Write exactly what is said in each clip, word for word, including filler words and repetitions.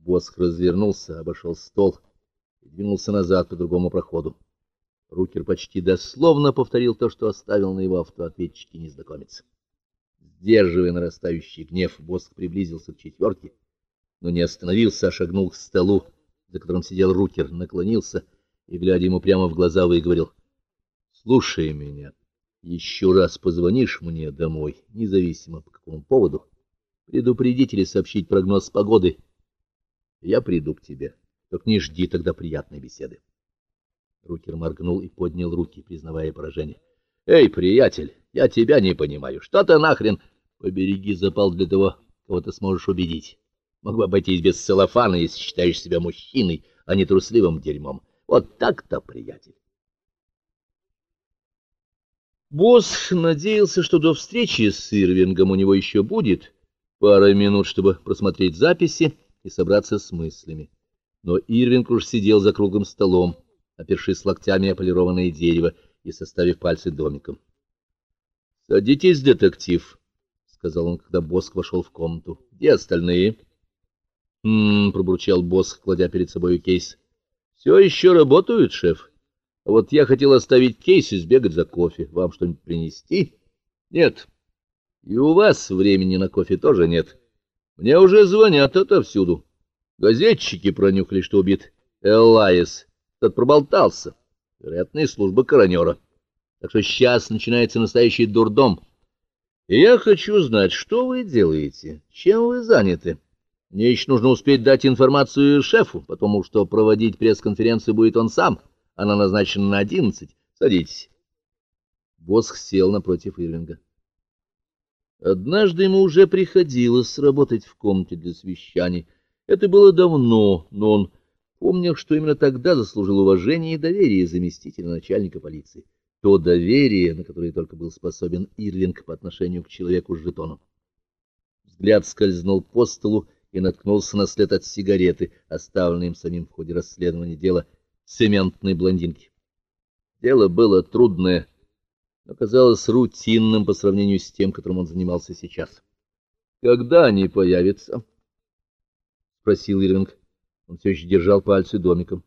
Босх развернулся, обошел стол и двинулся назад по другому проходу. Рукер почти дословно повторил то, что оставил на его автоответчике незнакомец. Сдерживая нарастающий гнев, Босх приблизился к четверке, но не остановился, а шагнул к столу, за которым сидел Рукер, наклонился и, глядя ему прямо в глаза, выговорил: «Слушай меня. Еще раз позвонишь мне домой, независимо по какому поводу, предупредить или сообщить прогноз погоды, я приду к тебе. Только не жди тогда приятной беседы». Рукер моргнул и поднял руки, признавая поражение. «Эй, приятель, я тебя не понимаю. Что ты нахрен? Побереги запал для того, кого ты сможешь убедить. Мог бы обойтись без целлофана, если считаешь себя мужчиной, а не трусливым дерьмом. Вот так-то, приятель». Босх надеялся, что до встречи с Ирвингом у него еще будет пара минут, чтобы просмотреть записи и собраться с мыслями. Но Ирвинг уж сидел за круглым столом, опершись локтями о полированное дерево и составив пальцы домиком. — Садитесь, детектив, — сказал он, когда Босх вошел в комнату. — Где остальные? — Хм, — пробурчал Босх, кладя перед собой кейс. — Все еще работают, шеф? А вот я хотел оставить кейс и сбегать за кофе. Вам что-нибудь принести? — Нет. И у вас времени на кофе тоже нет. Мне уже звонят отовсюду. Газетчики пронюхали, что убит Эллаис. Тот проболтался. Вероятно, из службы коронера. Так что сейчас начинается настоящий дурдом. И я хочу знать, что вы делаете, чем вы заняты. Мне еще нужно успеть дать информацию шефу, потому что проводить пресс-конференцию будет он сам. Она назначена на одиннадцать. Садитесь. Босх сел напротив Ирвинга. Однажды ему уже приходилось работать в комнате для совещаний. Это было давно, но он помнил, что именно тогда заслужил уважение и доверие заместителя начальника полиции. То доверие, на которое только был способен Ирвинг по отношению к человеку с жетоном. Взгляд скользнул по столу и наткнулся на след от сигареты, оставленной им самим в ходе расследования дела цементной блондинки. Дело было трудное, но казалось рутинным по сравнению с тем, которым он занимался сейчас. — Когда они появятся? — спросил Ирвинг. Он все еще держал пальцы домиком.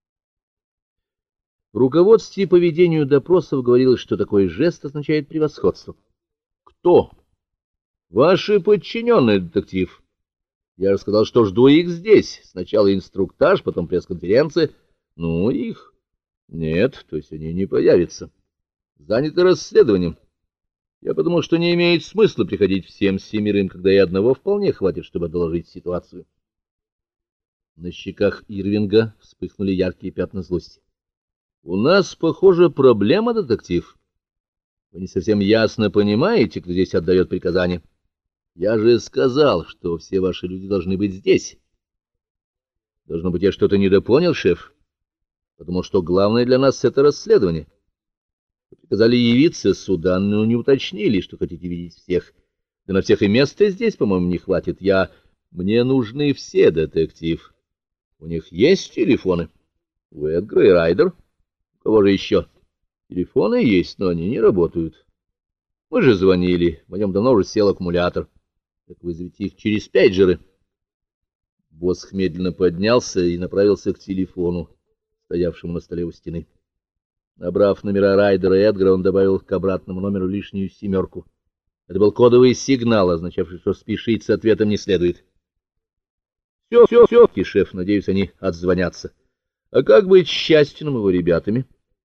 В руководстве по ведению допросов говорилось, что такой жест означает превосходство. — Кто? — Ваши подчиненные, детектив. Я же сказал, что жду их здесь. Сначала инструктаж, потом пресс-конференция. Ну, их? Нет, то есть они не появятся. Заняты расследованием. Я подумал, что не имеет смысла приходить всем семерым, когда и одного вполне хватит, чтобы доложить ситуацию. На щеках Ирвинга вспыхнули яркие пятна злости. — У нас, похоже, проблема, детектив. Вы не совсем ясно понимаете, кто здесь отдает приказания. Я же сказал, что все ваши люди должны быть здесь. Должно быть, я что-то недопонял, шеф. Потому что главное для нас — это расследование. Вы приказали явиться сюда, но не уточнили, что хотите видеть всех. Да на всех и места здесь, по-моему, не хватит. Я... Мне нужны все, детектив. У них есть телефоны? У Эдгара и Райдер. У кого же еще? Телефоны есть, но они не работают. Мы же звонили. В нем давно уже сел аккумулятор. Так вызовите их через пейджеры. Босх медленно поднялся и направился к телефону, стоявшему на столе у стены. Набрав номера Райдера и Эдгара, он добавил к обратному номеру лишнюю семерку. Это был кодовый сигнал, означавший, что спешить с ответом не следует. — Все, все, все, шеф, надеюсь, они отзвонятся. А как быть с Счастьиным его ребятами?